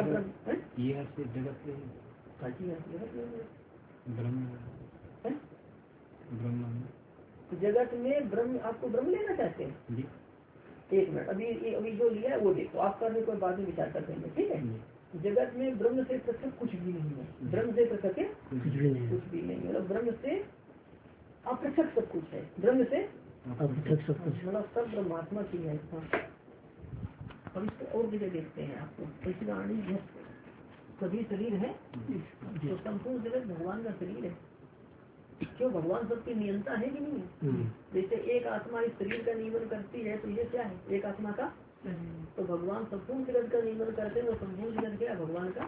जगत में ब्रह्म, आपको ब्रह्म लेना चाहते हैं? एक मिनट, अभी जो लिया है वो देखो, आप करने को बाद में विचार कर देंगे, ठीक है। जगत में ब्रह्म से पृथक कुछ भी नहीं है, ब्रह्म से पृथक कुछ भी नहीं, मतलब ब्रह्म से अपृथक सब कुछ है, ब्रह्म से अपृथक सब कुछ, मतलब सब ब्रह्मात्मा की है। अब इसको और जगह देखते हैं, आपको सभी शरीर है तो संपूर्ण जगत भगवान का शरीर है। क्यों, भगवान सबकी नियंता है कि नहीं। जैसे एक आत्मा इस शरीर का नियमन करती है तो ये क्या है, एक आत्मा का, तो भगवान संपूर्ण जगत का नियमन करते हैं, तो संपूर्ण जगत क्या है, भगवान का।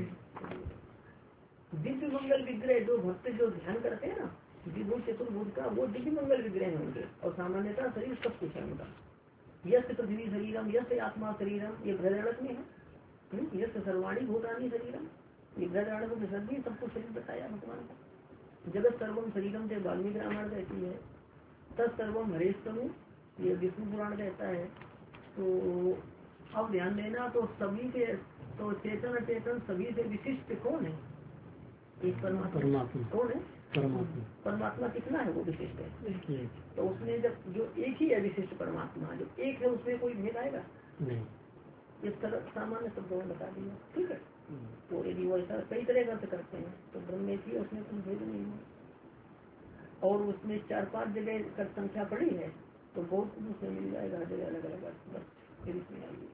दिव्य मंगल विग्रह जो भक्त जो ध्यान करते हैं ना विभुर चतुर्भुज का, वो दिव्य मंगल विग्रह होंगे। और सामान्यतः शरीर सब कुछ है उनका। यश पृथ्वी शरीरम, यश आत्मा शरीरम, ये बृहदारण्यक में है। यश सर्वाणी भूतानी शरीरम, ये बृहदारण्यक में सब कुछ शरीर बताया भगवान का। जगत सर्वम शरीरम से वाल्मीकि रामायण कहती है, तत्सर्वम हरेश तनु, ये विष्णु पुराण कहता है। तो अब ध्यान देना, तो सभी के, तो चेतन अचेतन सभी से विशिष्ट कौन है, एक परमात्मा। कौन है, परमात्मा कितना है, वो विशिष्ट है। तो उसमें जब जो एक ही है विशिष्ट परमात्मा, जो एक है उसमें कोई भेद आएगा नहीं, इस तरह सामान्य शब्दों में बता दिया, ठीक है। तो यदि वो ऐसा कई तरह का करते हैं तो ब्रह्म एक ही, उसमें कोई भेद नहीं है। और उसमें 4-5 जगह का संख्या पड़ी है तो बहुत उसमें मिल जाएगा, हर जगह अलग अलग बस फिर इसमें आएगी।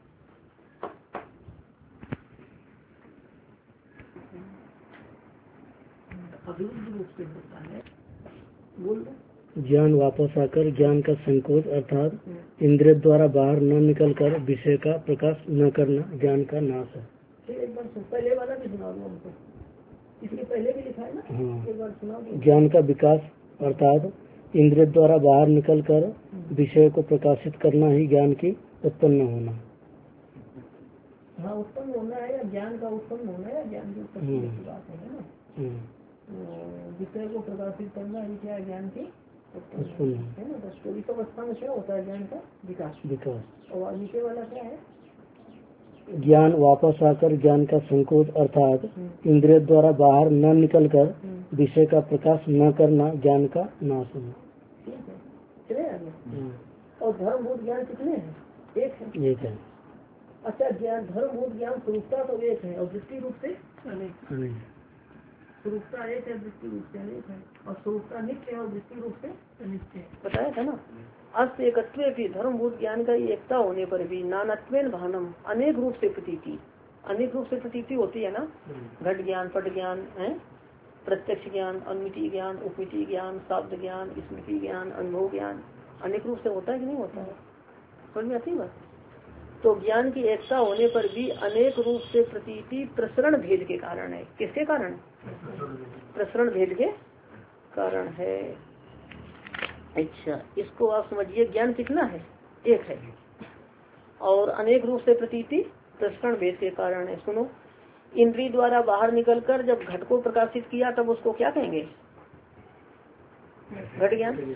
अभिरुद्ध रूप से होता है, बोल ज्ञान वापस आकर ज्ञान का संकोच अर्थात इंद्रिय द्वारा बाहर न निकलकर विषय का प्रकाश न करना ज्ञान का नाश है। एक बार पहले वाला भी सुना दो हमको, इसके पहले भी लिखा है ना। हाँ। एक बार सुना दो। ज्ञान का विकास अर्थात इंद्रिय द्वारा बाहर निकलकर विषय को प्रकाशित करना ही ज्ञान की उत्पन्न होना। हाँ, उत्पन्न होना है या ज्ञान का उत्पन्न होना है, ज्ञान की उत्पत्ति की बात है ना। विषय को प्रकाशित करना ही क्या है, ज्ञान की उत्पन्न है ना। तो इस अवस्था में क्या होता है, ज्ञान का विकास। और नीचे वाला क्या है, ज्ञान वापस आकर ज्ञान का संकोच अर्थात इंद्रिय द्वारा बाहर न निकलकर विषय का प्रकाश न करना ज्ञान का नाश होना। चले आगे। और धर्मभूत ज्ञान कितने हैं, एक है। अच्छा, ज्ञान धर्मभूत ज्ञान स्वरूपता तो एक है और वृत्ति रूप से अनेक। स्वरूपता एक है, वृत्ति रूप से अनेक है। और स्वरूपता नित्य है और वृत्ति रूप से अनित्य है, बताया था ना। अस्त एकत्व भी धर्मभूत ज्ञान का एकता होने पर भी नानत्वेन भानम, अनेक रूप से प्रतीति, अनेक रूप से प्रतीति होती है ना। घट ज्ञान, पट ज्ञान है, प्रत्यक्ष ज्ञान, अनुमिति ज्ञान, उपमिति ज्ञान, शब्द ज्ञान, स्मृति ज्ञान, अनुभव ज्ञान, अनेक रूप से होता है कि नहीं होता है, समझ में आती बात। तो ज्ञान की एकता होने पर भी अनेक रूप से प्रतीति प्रसरण भेद के कारण है। किसके कारण, प्रसरण भेद के कारण है। अच्छा, इसको आप समझिए, ज्ञान कितना है, एक है, और अनेक रूप से प्रतीति प्रसरण भेद के कारण है। सुनो, इंद्रिय द्वारा बाहर निकलकर जब घट को प्रकाशित किया तब उसको क्या कहेंगे, घट ज्ञान।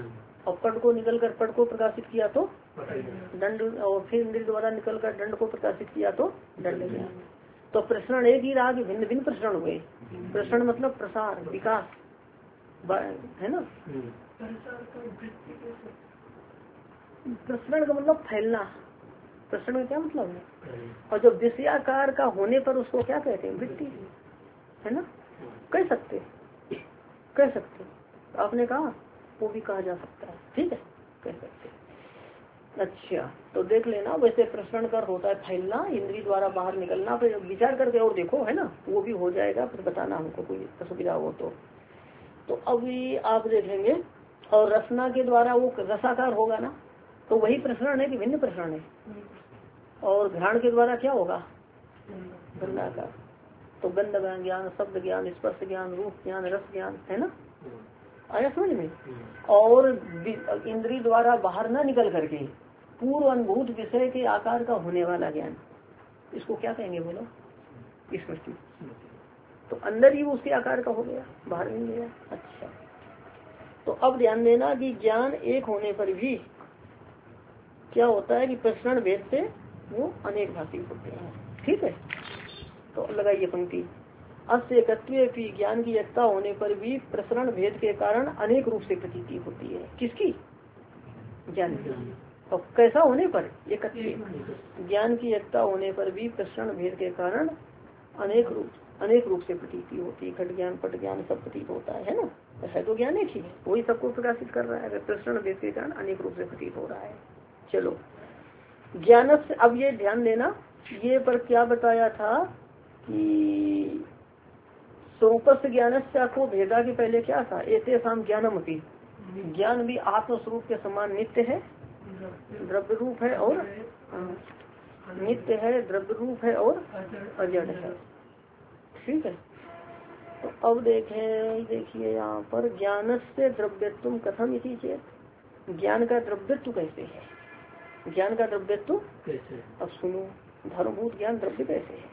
और पट को निकल कर पट को प्रकाशित किया तो दंड, और फिर इंद्रिय द्वारा निकल कर दंड को प्रकाशित किया तो दंड ज्ञान। तो प्रसरण एक ही रहा कि भिन्न भिन्न प्रसरण हुए। प्रसरण मतलब प्रसार, विकास है ना। प्रसरण का मतलब फैलना। प्रसरण का क्या मतलब है? और जब विषयाकार का होने पर उसको क्या कहते हैं? वृत्ति, है ना। कह सकते आपने कहा, वो भी कहा जा सकता है, ठीक है, कह सकते। अच्छा, तो देख लेना। वैसे प्रसरण कर होता है फैलना, इंद्रिय द्वारा बाहर निकलना। फिर विचार करके और देखो, है ना, वो भी हो जाएगा। फिर बताना हमको कोई असुविधा हो तो अभी आप देखेंगे। और रसना के द्वारा वो रसाकार होगा ना, तो वही प्रसरण है कि भिन्न प्रसरण है? और घ्राण के द्वारा क्या होगा? गंधाकार। तो गंध ज्ञान, शब्द ज्ञान, स्पर्श ज्ञान, रूप ज्ञान, रस ज्ञान, है ना। आया समझ में। और इंद्रिय द्वारा बाहर न निकल करके पूर्व अनुभूत विषय के आकार का होने वाला ज्ञान, इसको क्या कहेंगे बोलो? स्मृति। तो अंदर ही उसके आकार का हो गया, बाहर नहीं गया। अच्छा, तो अब ध्यान देना कि ज्ञान एक होने पर भी क्या होता है कि प्रसरण भेद से वो अनेक भाषी होते हैं, ठीक है। तो लगाइए पंक्ति। अस्य एकत्व की ज्ञान की एकता होने पर भी प्रसरण भेद के कारण अनेक रूप से प्रतीति होती है। किसकी? ज्ञान की। और कैसा होने पर? एकत्व ज्ञान की एकता होने पर भी प्रसरण भेद के कारण अनेक रूप से प्रतीति होती है। घट ज्ञान, पट ज्ञान सब प्रतीत होता है ना। है तो ज्ञान एक ही है, वही सबको प्रकाशित कर रहा है। प्रसरण भेद के कारण अनेक रूप से प्रतीत हो रहा है। चलो, ज्ञान से अब ये ध्यान देना, ये पर क्या बताया था कि स्वरूपस्थ ज्ञान से को भेदा के पहले क्या था? ऐसे शाम ज्ञानम अपनी, ज्ञान भी आत्मस्वरूप के समान नित्य है, द्रव्य रूप है और नित्य है, द्रव्य रूप है और अजड़ है, ठीक है। तो अब देखिए यहाँ पर ज्ञान से द्रव्यत्व कथम इसी चेत, ज्ञान का द्रव्यत्व कैसे है? ज्ञान का द्रव्यत्व कैसे? अब सुनो, धर्मभूत ज्ञान द्रव्य कैसे है?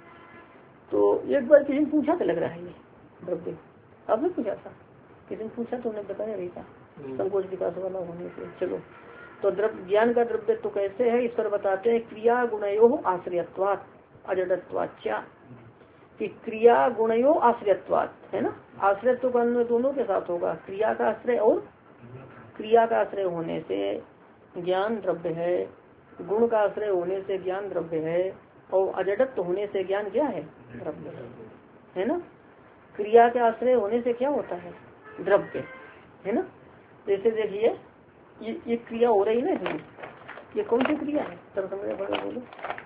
तो एक बार किसी ने पूछा तो लग रहा है ये द्रव्य, आपने पूछा था, किसी ने पूछा तो उन्हें बताया नहीं था संकोच विकास वाला होने से। चलो, तो ज्ञान का द्रव्यत्व कैसे है इस पर बताते हैं। क्रिया गुणयो आश्रयत्वात् अजडत्वाच्चा, कि क्रिया गुणयो आश्रयत्वात्, है ना। आश्रयत्व का अन्वय दोनों के साथ होगा, क्रिया का आश्रय और क्रिया का आश्रय होने से ज्ञान द्रव्य है, गुण का आश्रय होने से ज्ञान द्रव्य है, और अजडत्व होने से ज्ञान क्या है? द्रव्य है ना। क्रिया के आश्रय होने से क्या होता है? द्रव्य, है ना। जैसे देखिए ये क्रिया हो रही ना, ये कौन सी क्रिया है? सर समझ बड़ा बोलो।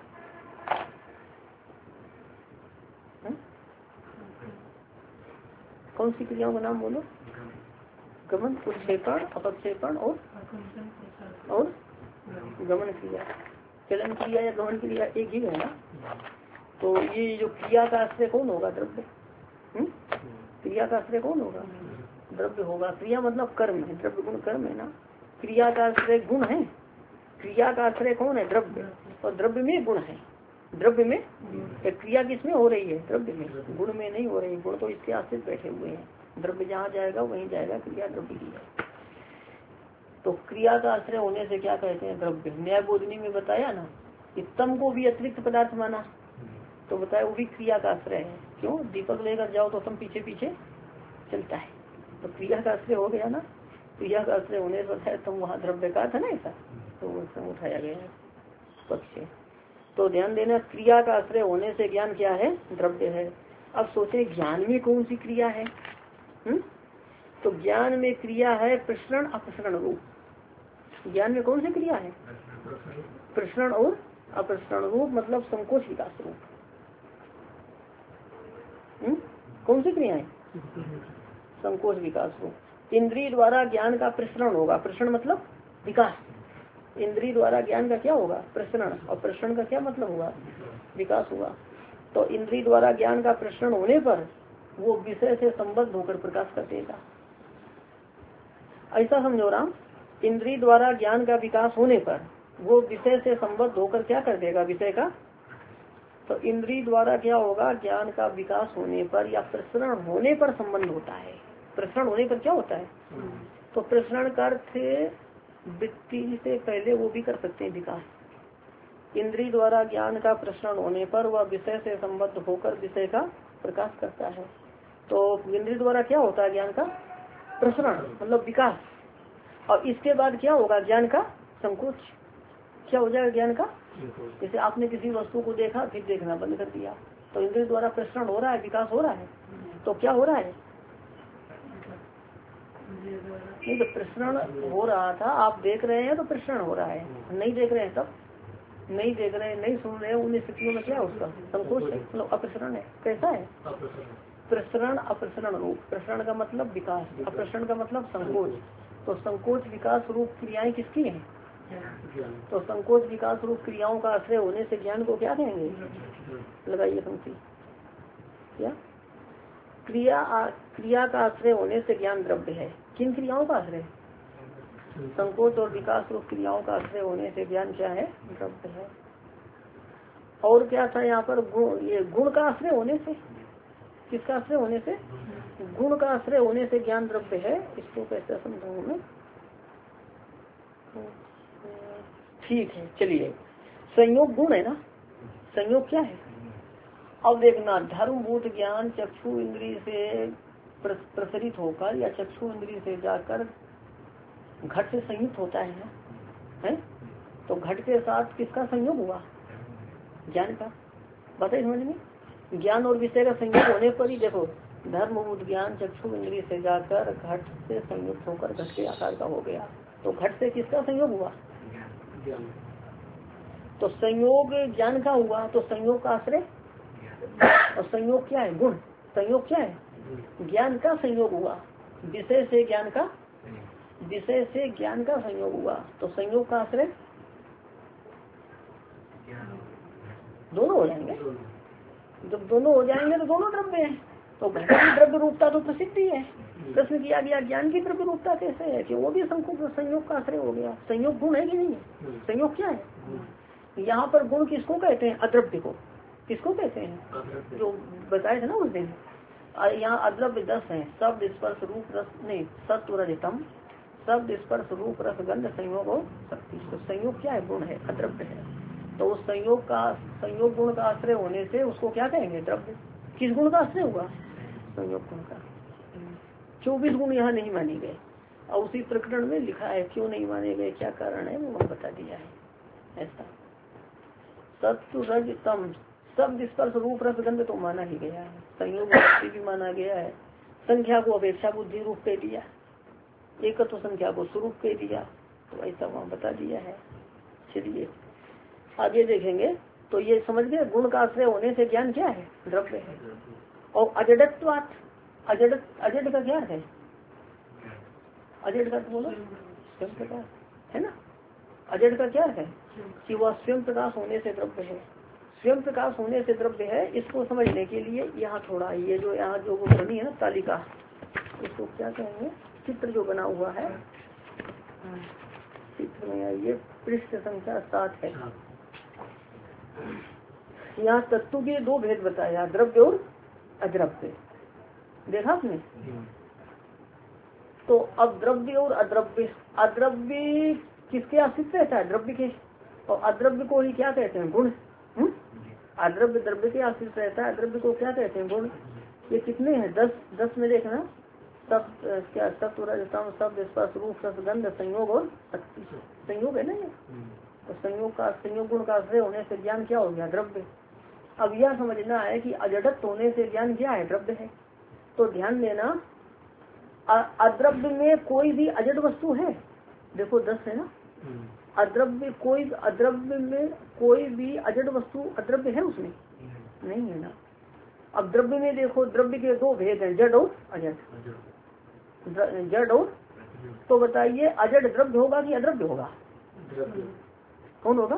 कौन सी क्रियाओं का नाम बोलो? गमन, उत्क्षेपण, अपक्षेपण और गमन क्रिया। चलन क्रिया या गमन क्रिया एक ही है ना। तो ये जो क्रिया का आश्रय कौन होगा? द्रव्य। क्रिया का आश्रय कौन होगा? द्रव्य होगा। क्रिया मतलब कर्म है, द्रव्य गुण कर्म है ना। क्रिया का आश्रय गुण है, क्रिया का आश्रय कौन है? द्रव्य। और द्रव्य में गुण है, द्रव्य में क्रिया किसमें हो रही है? द्रव्य में, गुण में नहीं हो रही। गुण तो इसके आश्रित बैठे हुए हैं, द्रव्य जहाँ जाएगा वहीं जाएगा, क्रिया द्रव्य की है। तो क्रिया का आश्रय होने से क्या कहते हैं? द्रव्य। न्याय बोधनी में बताया ना कि तम को भी अतिरिक्त पदार्थ माना, तो बताया वो भी क्रिया का आश्रय है। क्यों? दीपक लेकर जाओ तो तम पीछे पीछे चलता है, तो क्रिया का आश्रय हो गया ना। क्रिया का आश्रय होने से तुम वहाँ द्रव्य का था ना, ऐसा तो वो उठाया गया है पक्ष। तो ध्यान देना, क्रिया का आश्रय होने से ज्ञान क्या है? द्रव्य है। अब सोचे ज्ञान में कौन सी क्रिया है? तो ज्ञान में क्रिया है प्रसरण अप्रसरण रूप। ज्ञान में कौन सी क्रिया है? प्रसरण और अप्रसरण रूप, मतलब संकोच विकास रूप। कौन सी क्रिया है? संकोच विकास रूप। इंद्रिय द्वारा ज्ञान का प्रसरण होगा, प्रसरण मतलब विकास। इंद्रिय द्वारा ज्ञान का क्या होगा? प्रसरण। और प्रसरण का क्या मतलब हुआ? विकास हुआ। तो इंद्रिय द्वारा ज्ञान का प्रसरण होने पर वो विषय से संबद्ध होकर प्रकाश कर देगा, ऐसा समझो राम। इंद्रिय द्वारा ज्ञान का विकास होने पर वो विषय से संबद्ध होकर क्या कर देगा? विषय का। तो इंद्रिय द्वारा क्या होगा? ज्ञान का विकास होने पर या प्रसरण होने पर संबंध होता है। प्रसरण होने पर क्या होता है? तो प्रसरण का अर्थ वृत्ति से पहले वो भी कर सकते हैं विकास। इंद्रिय द्वारा ज्ञान का प्रसरण होने पर वह विषय से संबद्ध होकर विषय का प्रकाश करता है। तो इंद्रिय द्वारा क्या होता है? ज्ञान का प्रसरण मतलब विकास। और इसके बाद क्या होगा? ज्ञान का संकोच। क्या हो जाएगा? ज्ञान का, जैसे आपने किसी वस्तु को देखा फिर देखना बंद कर दिया, तो इंद्रिय द्वारा प्रसरण हो रहा है, विकास हो रहा है। तो क्या हो रहा है? नहीं, तो प्रसरण हो रहा था, आप देख रहे हैं तो प्रसरण हो रहा है, नहीं देख रहे हैं तब नहीं देख रहे हैं, नहीं सुन रहे हैं, उन स्थितियों में क्या है? उसका संकोच है, मतलब अप्रसरण है। कैसा है? प्रसरण अप्रसरण रूप। प्रसरण का मतलब विकास, अप्रसरण का मतलब संकोच। तो संकोच विकास रूप क्रियाएं किसकी हैं? तो संकोच विकास रूप क्रियाओं का आश्रय होने से ज्ञान को क्या कहेंगे? लगाइए पंक्ति। क्या? क्रिया का आश्रय होने से ज्ञान द्रव्य है। किन क्रियाओं का आश्रय? संकोच और विकास रूप क्रियाओं का आश्रय होने से ज्ञान क्या है? द्रव्य है। और क्या था यहाँ पर? ये गुण का आश्रय होने से। किसका आश्रय होने से? गुण का आश्रय होने से ज्ञान द्रव्य है। इसको कैसे समझाऊं मैं? ठीक है, चलिए। संयोग गुण है ना? संयोग क्या है? अब देखना, धर्मभूत ज्ञान चक्षु इंद्रिय से प्रसरित होकर या चक्षु इंद्रिय से जाकर घट से संयुक्त होता है ना, है? तो घट के साथ किसका संयोग हुआ? ज्ञान का। बताइए समझ में? ज्ञान और विषय का संयोग होने पर ही देखो, धर्मभूत ज्ञान चक्षु इंद्रिय से जाकर घट से संयुक्त होकर घट के आकार का हो गया। तो घट से किसका संयोग हुआ? तो संयोग ज्ञान का हुआ, तो संयोग का आश्रय। और संयोग क्या है? गुण। संयोग क्या है? ज्ञान का संयोग हुआ, विषय से ज्ञान का, विषय से ज्ञान का संयोग हुआ। तो संयोग का आश्रय दोनों हो जाएंगे। जब दोनों हो जाएंगे तो दोनों द्रव्य हैं। तो घट की द्रव्य रूपता तो प्रसिद्ध ही है। प्रश्न किया गया ज्ञान की द्रव्य रूपता कैसे है? कि वो भी संयोग का आश्रय हो गया। संयोग गुण है कि नहीं है? संयोग क्या है? यहाँ पर गुण किसको कहते हैं? अद्रव्य को। किसको कहते हैं? जो बताए थे ना उस दिन। यहाँ अद्रव्य 10 है। शब्द स्पर्श रूप रस, नहीं, सत्व रजतम, शब्द स्पर्श रूप रस गंध संयोग और शक्ति। तो संयोग क्या है? गुण है, अद्रव्य है। तो उस संयोग गुण का आश्रय होने से उसको क्या कहेंगे? द्रव्य। किस गुण का आश्रय हुआ? संयोग गुण का। 24 गुण यहाँ नहीं माने गए, और उसी प्रकरण में लिखा है क्यों नहीं माने गए, क्या कारण है, वो बता दिया है। ऐसा सत्व रज तम शब्द स्पर्श रूप रस गंध तो माना ही गया है। संयोग भी माना गया है। संख्या को अपेक्षा बुद्धि रूप कह दिया, एकत्व संख्या को स्वरूप कह दिया। तो ऐसा वहाँ बता दिया है। चलिए आगे देखेंगे। तो ये समझ गए, गुण का आश्रय होने से ज्ञान क्या है? द्रव्य है। और अजडत्वात्, अजड का क्या है? अजड का बोलो, स्वयं प्रकाश है ना। अजड का क्या है? कि वह स्वयं प्रकाश होने से द्रव्य है। स्वयं प्रकाश होने से द्रव्य है। इसको समझने के लिए यहाँ थोड़ा ये जो यहाँ जो वो बनी है ना तालिका, इसको क्या कहेंगे? चित्र जो बना हुआ है, चित्र में ये पृष्ठ संख्या 7 है। यहाँ तत्व के 2 भेद बताया, द्रव्य और अद्रव्य। देखा आपने? तो अब द्रव्य और अद्रव्य, अद्रव्य किसके आश्रित रहता है? द्रव्य के। और अद्रव्य को ही क्या कहते हैं? गुण। अद्रव्य द्रव्य के आश्रित रहता है, अद्रव्य को क्या कहते हैं? गुण। ये कितने हैं? 10 में देखना। सब क्या? सत्व रजतम शब्द स्पर्श रूप रस गंध संयोग और शक्ति। संयोग है ना ये। तो संयोग गुण का आश्रय होने से ज्ञान क्या हो गया? द्रव्य। अब यह समझना है कि अजडत्व होने से ज्ञान क्या है? द्रव्य है। तो ध्यान देना, अद्रव्य में कोई भी अजड वस्तु है? देखो 10 है ना। अद्रव्य में कोई भी अजड वस्तु अद्रव्य है उसमें? नहीं है ना। अब द्रव्य में देखो, द्रव्य के 2 भेद हैं, जड़ और अजड। जड़ और, तो बताइए अजड द्रव्य होगा कि अद्रव्य होगा? कौन होगा?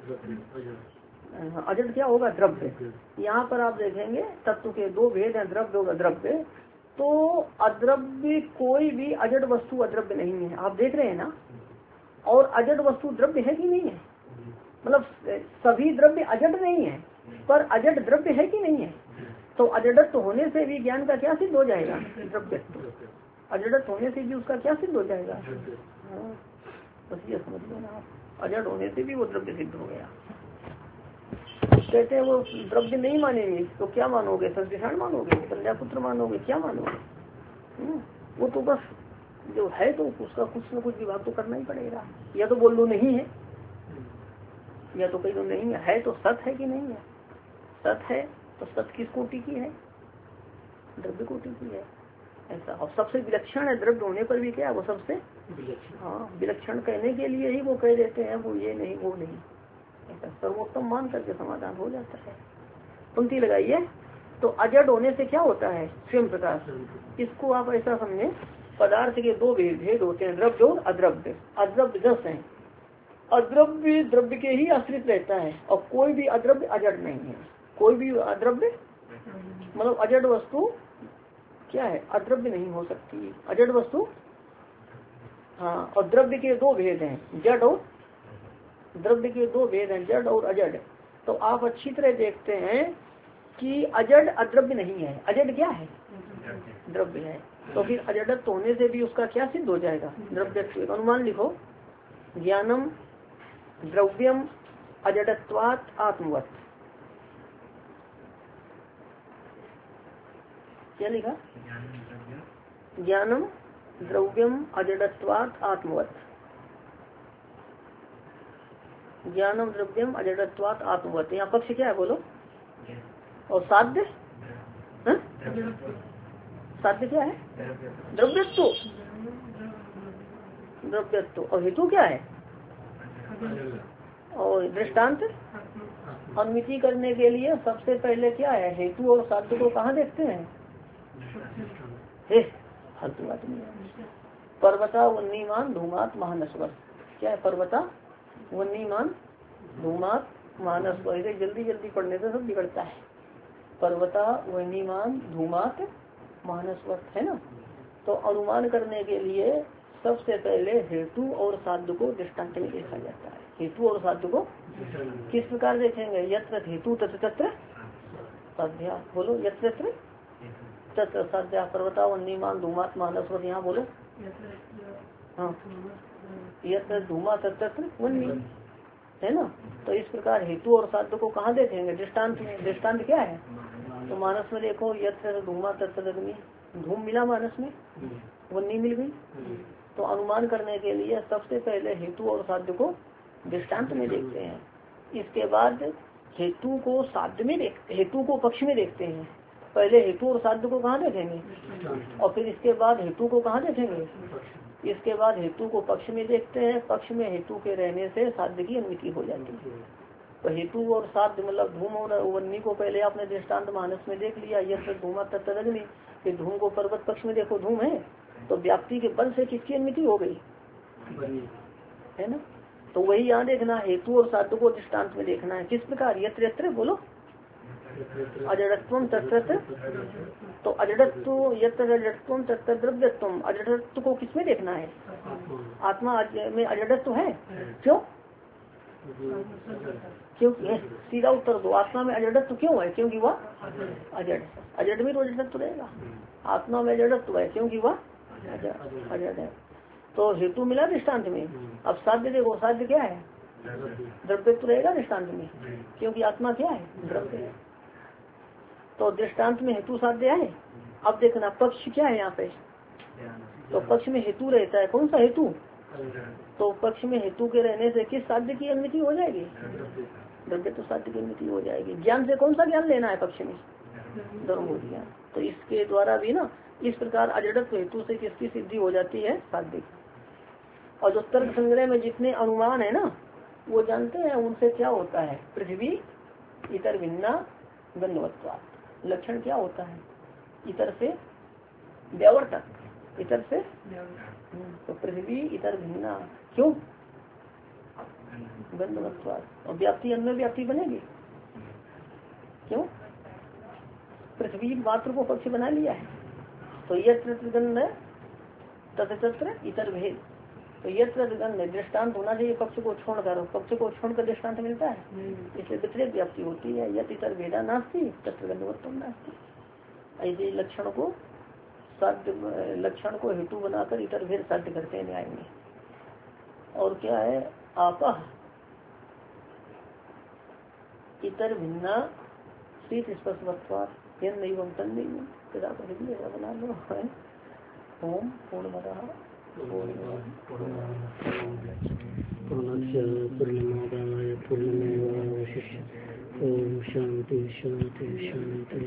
अजड क्या होगा? द्रव्य। यहाँ पर आप देखेंगे तत्व के 2 भेद हैं, द्रव्य और अद्रव्य। तो अद्रव्य कोई भी अजड वस्तु अद्रव्य नहीं है, आप देख रहे हैं ना। और अजड वस्तु द्रव्य है कि नहीं है? मतलब सभी द्रव्य अजड नहीं है, पर अजड द्रव्य है कि नहीं है? तो अजडत्व होने से भी ज्ञान का क्या सिद्ध हो जाएगा? द्रव्यत्व। अजड़त होने से भी उसका क्या सिद्ध हो जाएगा? हाँ, बस ये समझ लेना आप, अजड़ होने से भी वो द्रव्य सिद्ध हो गया। कहते हैं वो द्रव्य नहीं मानेंगे तो क्या मानोगे? सदृशान मानोगे, प्रजापुत्र मानोगे, क्या मानोगे? वो तो बस जो है तो उसका कुछ न कुछ विभाग तो करना ही पड़ेगा। या तो बोल दो नहीं है, या तो कहीं तो नहीं है तो सत है कि नहीं है? सत है तो सत किस कोटि की है? द्रव्य कोटि की है। ऐसा, और सबसे विलक्षण है द्रव्य होने पर भी क्या है वो सबसे हाँ विलक्षण कहने के लिए ही वो कह देते हैं वो ये नहीं वो नहीं, ऐसा सर्वोत्तम मान करके समाधान हो जाता है। पंक्ति लगाइए। तो अजड़ होने से क्या होता है? स्वयं प्रकाश। इसको आप ऐसा समझे, पदार्थ के दो भेद होते हैं, द्रव्य और अद्रव्य। अद्रव्य 10 है, अद्रव्य द्रव्य के ही आश्रित रहता है और कोई भी अद्रव्य अजड़ नहीं है। कोई भी अद्रव्य मतलब अजड़ वस्तु क्या है? अद्रव्य नहीं हो सकती अजड़ वस्तु। हाँ, और द्रव्य के दो भेद हैं, जड़ और द्रव्य के दो भेद हैं, जड़ और अजड़। तो आप अच्छी तरह देखते हैं कि अजड़ अद्रव्य नहीं है, अजड़ क्या है? द्रव्य है। तो फिर अजड़त्व होने से भी उसका क्या सिद्ध हो जाएगा? द्रव्यत्व। अनुमान लिखो, ज्ञानम द्रव्यम अजड़त्वात् आत्मवत्। क्या लिखा? ज्ञानम द्रव्यम अजड़त्वात् आत्मवत्। ज्ञानम द्रव्यम अजड़त्वात् आत्मवत्। यहाँ पक्ष क्या है बोलो? और साध्य? साध्य क्या है? द्रव्यत्व। द्रव्यत्व। और हेतु क्या है? और दृष्टांत। अनुमिति करने के लिए सबसे पहले क्या है? हेतु और साध्य को कहाँ देखते हैं? फालतू बात नहीं है। पर्वता वन्यमान धूमात महानस्वर। क्या है? पर्वता वन्यमान धूमात महानस्वर। इसे जल्दी जल्दी पढ़ने से सब बिगड़ता है। पर्वता वन्यमान धूमात महानस्वर है ना। तो अनुमान करने के लिए सबसे पहले हेतु और साध्य को दृष्टांत में देखा जाता है। हेतु और साध्य को किस प्रकार देखेंगे? यत्र हेतु तत्र साध्या। बोलो, यत्र तत्र साध्या। पर्वता वन्यमान धूमात महानस्वर। यहाँ बोलो, हाँ, यत्र धूमा तत्र वन्य है ना। तो इस प्रकार हेतु और साध्य को कहाँ देखेंगे? दृष्टांत में। दृष्टांत क्या है? तो मानस में देखो, यत्र धूमा तत्र अग्नि। धूम मिला मानस में, वन्य मिल गई। तो अनुमान करने के लिए सबसे पहले हेतु और साध्य को दृष्टांत में देखते हैं। इसके बाद हेतु को साध्य में देखते, हेतु को पक्ष में देखते हैं। पहले हेतु और साध्य को कहाँ देखेंगे? और फिर इसके बाद हेतु को कहाँ देखेंगे? इसके बाद हेतु को पक्ष में देखते हैं। पक्ष में हेतु के रहने से साध्य की अनुमति हो जाती है। तो हेतु और साध्य मतलब धूम और वन्य को पहले आपने दृष्टांत मानस में देख लिया, यत्र धूमा तत्र अग्नि। फिर धूम को पर्वत पक्ष में देखो, धूम है तो व्याप्ति के बल से किसकी अनुमति हो गई? है ना। तो वही यहाँ देखना, हेतु और साध्य को दृष्टांत में देखना है। किस प्रकार? यत्र यत्र बोलो, अजड़त्वम तत्र। तो अजड़त्व यत्र अजड़त्वम तत्र द्रव्यत्वम। अजड़त्व को किसमें देखना है? आत्मा में अजड़त्व है। क्यों? क्योंकि सीधा उत्तर दो, आत्मा में अजड़त्व क्यों है? क्योंकि वह अजड़। अजड़ में तो अजड़त्व रहेगा। आत्मा में अजड़त्व है क्योंकि वह अजड़ है। तो हेतु मिला दृष्टांत में। अब साध्य देखो, साध्य क्या है? द्रव्यत्व रहेगा दृष्टांत में, क्योंकि आत्मा क्या है? द्रव्य है। तो दृष्टांत में हेतु साध्य है। अब देखना पक्ष क्या है यहाँ पे? तो पक्ष में हेतु रहता है। कौन सा हेतु? तो पक्ष में हेतु के रहने से किस साध्य की अनुमति हो जाएगी? द्रव्य तो साध्य की अनुमति हो जाएगी। ज्ञान से कौन सा ज्ञान लेना है पक्ष में? धर्म ज्ञान। तो इसके द्वारा भी ना इस प्रकार अजड़त्व हेतु से किसकी सिद्धि हो जाती है? साध्य की। और जो तर्क संग्रह में जितने अनुमान है ना, वो जानते हैं उनसे क्या होता है? पृथ्वी इतर भिन्ना गंधवत्वा। लक्षण क्या होता है? इतर से व्यावर्तक, इतर से। तो पृथ्वी इतर भिन्ना, क्यों? गंधवत्वा। और व्याप्ति अन्य व्याप्ति बनेगी। क्यों? पृथ्वी मात्र को पक्ष बना लिया है। तो यत्र गंध तत्र इतर भेद। तो यत्र गंध दृष्टांत होना चाहिए पक्ष को छोड़कर, पक्ष को छोड़कर दृष्टांत मिलता है, इसलिए विपरीत व्याप्ति होती है। यत्र इतर भेदा नास्ति तत्र गंधवत्वम नास्ति। ऐसे लक्षण को साध्य लक्षण को हेतु बनाकर इतर भेद साध्य करते हैं न्याय में। और क्या है आपह इतर भिन्ना शीत स्पर्शवत्वात् यन नहीं बमतन नहीं बना लो है। ओम पूर्णमदः पूर्णमादाय पूर्णमेवावशिष्यते। ओम शांति शांति शांति।